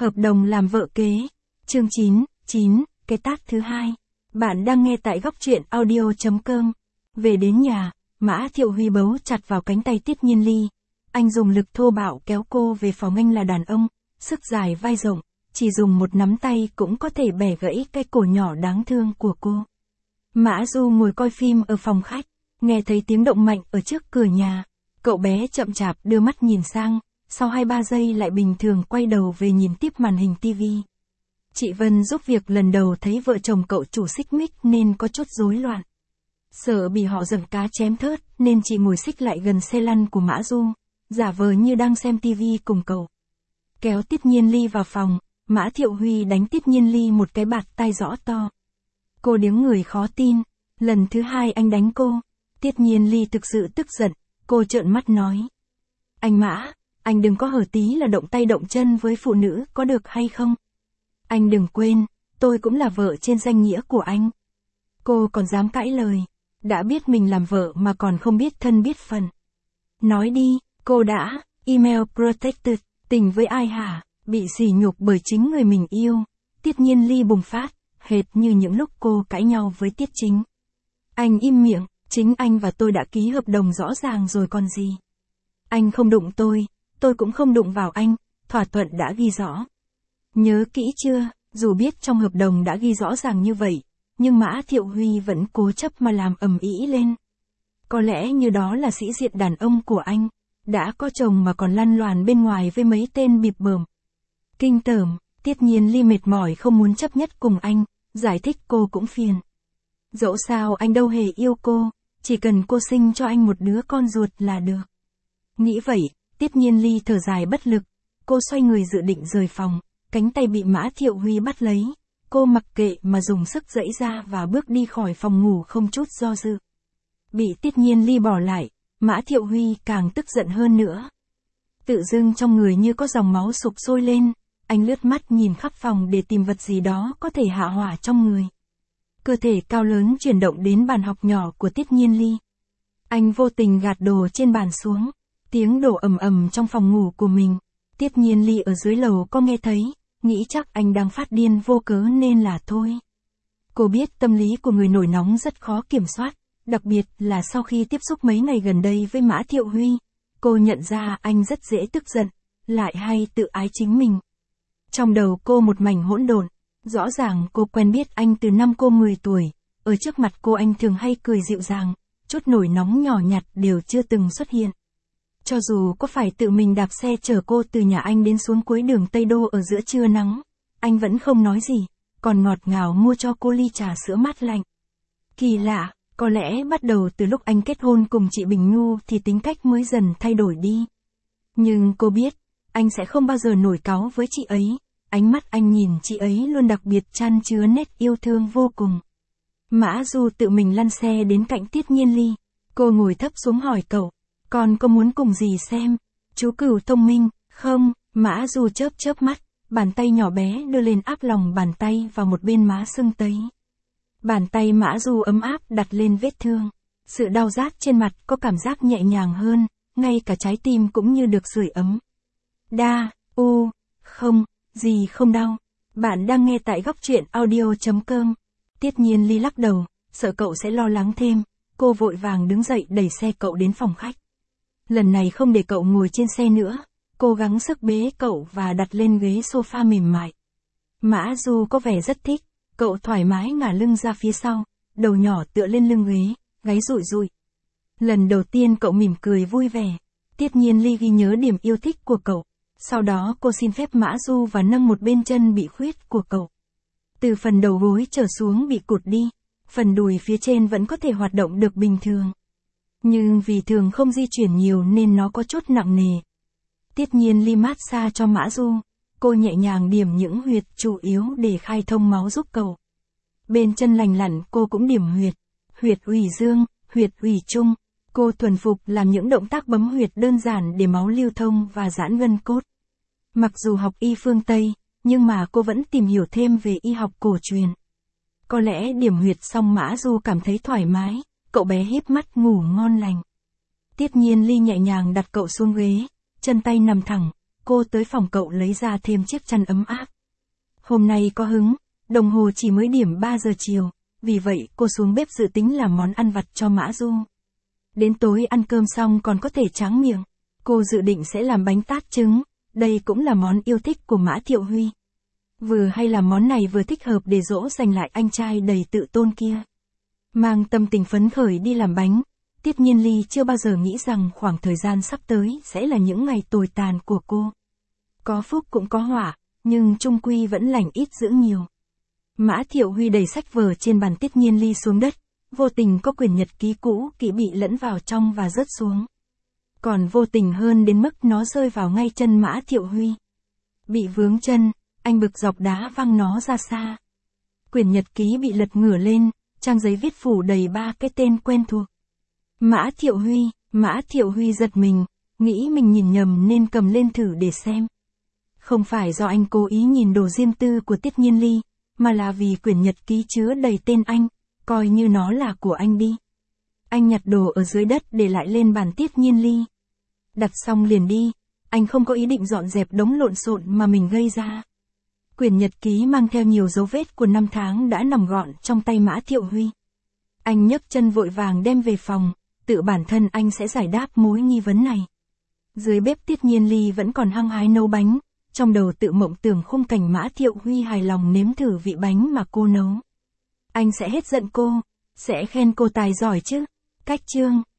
Hợp đồng làm vợ kế. Chương 9, cái tát thứ hai. Bạn đang nghe tại góc truyện audio.com. Về đến nhà, Mã Thiệu Huy bấu chặt vào cánh tay Tiết Nhiên Ly. Anh dùng lực thô bạo kéo cô về phòng. Anh là đàn ông, sức dài vai rộng, chỉ dùng một nắm tay cũng có thể bẻ gãy cái cổ nhỏ đáng thương của cô. Mã Du ngồi coi phim ở phòng khách, nghe thấy tiếng động mạnh ở trước cửa nhà. Cậu bé chậm chạp đưa mắt nhìn sang, sau 2-3 giây lại bình thường quay đầu về nhìn tiếp màn hình tivi. Chị Vân giúp việc lần đầu thấy vợ chồng cậu chủ xích mích nên có chút rối loạn. Sợ bị họ giằng cá chém thớt nên chị ngồi xích lại gần xe lăn của Mã Du, giả vờ như đang xem tivi cùng cậu. Kéo Tiết Nhiên Ly vào phòng, Mã Thiệu Huy đánh Tiết Nhiên Ly một cái bạt tai rõ to. Cô điếng người khó tin, lần thứ hai anh đánh cô. Tiết Nhiên Ly thực sự tức giận, cô trợn mắt nói. Anh Mã, anh đừng có hở tí là động tay động chân với phụ nữ có được hay không? Anh đừng quên, tôi cũng là vợ trên danh nghĩa của anh. Cô còn dám cãi lời, đã biết mình làm vợ mà còn không biết thân biết phận. Nói đi, cô đã, email protected, tình với ai hả, bị sỉ nhục bởi chính người mình yêu. Tiết Nhiên Ly bùng phát, hệt như những lúc cô cãi nhau với Tiết Chính. Anh im miệng, chính anh và tôi đã ký hợp đồng rõ ràng rồi còn gì. Anh không đụng tôi cũng không đụng vào anh, thỏa thuận đã ghi rõ. Nhớ kỹ chưa, dù biết trong hợp đồng đã ghi rõ ràng như vậy, nhưng Mã Thiệu Huy vẫn cố chấp mà làm ầm ĩ lên. Có lẽ như đó là sĩ diện đàn ông của anh, đã có chồng mà còn lăn loàn bên ngoài với mấy tên bịp bợm. Kinh tởm, Tiết Nhiên Ly mệt mỏi không muốn chấp nhất cùng anh, giải thích cô cũng phiền. Dẫu sao anh đâu hề yêu cô, chỉ cần cô sinh cho anh một đứa con ruột là được. Nghĩ vậy, Tiết Nhiên Ly thở dài bất lực, cô xoay người dự định rời phòng, cánh tay bị Mã Thiệu Huy bắt lấy, cô mặc kệ mà dùng sức giãy ra và bước đi khỏi phòng ngủ không chút do dự. Bị Tiết Nhiên Ly bỏ lại, Mã Thiệu Huy càng tức giận hơn nữa. Tự dưng trong người như có dòng máu sục sôi lên, anh lướt mắt nhìn khắp phòng để tìm vật gì đó có thể hạ hỏa trong người. Cơ thể cao lớn chuyển động đến bàn học nhỏ của Tiết Nhiên Ly. Anh vô tình gạt đồ trên bàn xuống, tiếng đổ ầm ầm trong phòng ngủ của mình. Tiết Nhiên Ly ở dưới lầu có nghe thấy, nghĩ chắc anh đang phát điên vô cớ nên là thôi. Cô biết tâm lý của người nổi nóng rất khó kiểm soát, đặc biệt là sau khi tiếp xúc mấy ngày gần đây với Mã Thiệu Huy. Cô nhận ra anh rất dễ tức giận, lại hay tự ái chính mình. Trong đầu cô một mảnh hỗn độn, rõ ràng cô quen biết anh từ năm cô 10 tuổi, ở trước mặt cô anh thường hay cười dịu dàng, chút nổi nóng nhỏ nhặt đều chưa từng xuất hiện. Cho dù có phải tự mình đạp xe chở cô từ nhà anh đến xuống cuối đường Tây Đô ở giữa trưa nắng, anh vẫn không nói gì, còn ngọt ngào mua cho cô ly trà sữa mát lạnh. Kỳ lạ, có lẽ bắt đầu từ lúc anh kết hôn cùng chị Bình Nhu thì tính cách mới dần thay đổi đi. Nhưng cô biết, anh sẽ không bao giờ nổi cáu với chị ấy, ánh mắt anh nhìn chị ấy luôn đặc biệt chan chứa nét yêu thương vô cùng. Mã Du tự mình lăn xe đến cạnh Tiết Nhiên Ly, cô ngồi thấp xuống hỏi cậu. Con có muốn cùng gì xem? Chú Cửu thông minh, không? Mã Du chớp chớp mắt, bàn tay nhỏ bé đưa lên áp lòng bàn tay vào một bên má sưng tấy. Bàn tay Mã Du ấm áp đặt lên vết thương. Sự đau rát trên mặt có cảm giác nhẹ nhàng hơn, ngay cả trái tim cũng như được sưởi ấm. Không, gì không đau. Bạn đang nghe tại góc truyện audio.com. Tiết Nhiên Ly lắc đầu, sợ cậu sẽ lo lắng thêm. Cô vội vàng đứng dậy đẩy xe cậu đến phòng khách. Lần này không để cậu ngồi trên xe nữa, cố gắng sức bế cậu và đặt lên ghế sofa mềm mại. Mã Du có vẻ rất thích, cậu thoải mái ngả lưng ra phía sau, đầu nhỏ tựa lên lưng ghế, gáy rụi rụi. Lần đầu tiên cậu mỉm cười vui vẻ, Tiết Nhiên Ly ghi nhớ điểm yêu thích của cậu, sau đó cô xin phép Mã Du và nâng một bên chân bị khuyết của cậu. Từ phần đầu gối trở xuống bị cụt đi, phần đùi phía trên vẫn có thể hoạt động được bình thường. Nhưng vì thường không di chuyển nhiều nên nó có chút nặng nề. Tiết Nhiên Ly massage cho Mã Du, cô nhẹ nhàng điểm những huyệt chủ yếu để khai thông máu giúp cậu. Bên chân lành lặn cô cũng điểm huyệt ủy dương, huyệt ủy trung. Cô thuần phục làm những động tác bấm huyệt đơn giản để máu lưu thông và giãn gân cốt. Mặc dù học y phương Tây, nhưng mà cô vẫn tìm hiểu thêm về y học cổ truyền. Có lẽ điểm huyệt xong Mã Du cảm thấy thoải mái, cậu bé híp mắt ngủ ngon lành. Tiết Nhiên Ly nhẹ nhàng đặt cậu xuống ghế, chân tay nằm thẳng, cô tới phòng cậu lấy ra thêm chiếc chăn ấm áp. Hôm nay có hứng, đồng hồ chỉ mới điểm 3 giờ chiều, vì vậy cô xuống bếp dự tính làm món ăn vặt cho Mã Du. Đến tối ăn cơm xong còn có thể tráng miệng, cô dự định sẽ làm bánh tát trứng, đây cũng là món yêu thích của Mã Thiệu Huy. Vừa hay làm món này vừa thích hợp để dỗ dành lại anh trai đầy tự tôn kia. Mang tâm tình phấn khởi đi làm bánh, Tiết Nhiên Ly chưa bao giờ nghĩ rằng khoảng thời gian sắp tới sẽ là những ngày tồi tàn của cô. Có phúc cũng có họa, nhưng chung quy vẫn lành ít dữ nhiều. Mã Thiệu Huy đẩy sách vở trên bàn Tiết Nhiên Ly xuống đất, vô tình có quyển nhật ký cũ kỹ bị lẫn vào trong và rớt xuống. Còn vô tình hơn đến mức nó rơi vào ngay chân Mã Thiệu Huy. Bị vướng chân, anh bực dọc đá văng nó ra xa. Quyển nhật ký bị lật ngửa lên, trang giấy viết phủ đầy 3 cái tên quen thuộc. Mã Thiệu Huy giật mình, nghĩ mình nhìn nhầm nên cầm lên thử để xem. Không phải do anh cố ý nhìn đồ riêng tư của Tiết Nhiên Ly, mà là vì quyển nhật ký chứa đầy tên anh, coi như nó là của anh đi. Anh nhặt đồ ở dưới đất để lại lên bàn Tiết Nhiên Ly. Đặt xong liền đi, anh không có ý định dọn dẹp đống lộn xộn mà mình gây ra. Quyển nhật ký mang theo nhiều dấu vết của năm tháng đã nằm gọn trong tay Mã Thiệu Huy. Anh nhấc chân vội vàng đem về phòng, tự bản thân anh sẽ giải đáp mối nghi vấn này. Dưới bếp Tiết Nhiên Ly vẫn còn hăng hái nấu bánh, trong đầu tự mộng tưởng khung cảnh Mã Thiệu Huy hài lòng nếm thử vị bánh mà cô nấu. Anh sẽ hết giận cô, sẽ khen cô tài giỏi chứ. Cách chương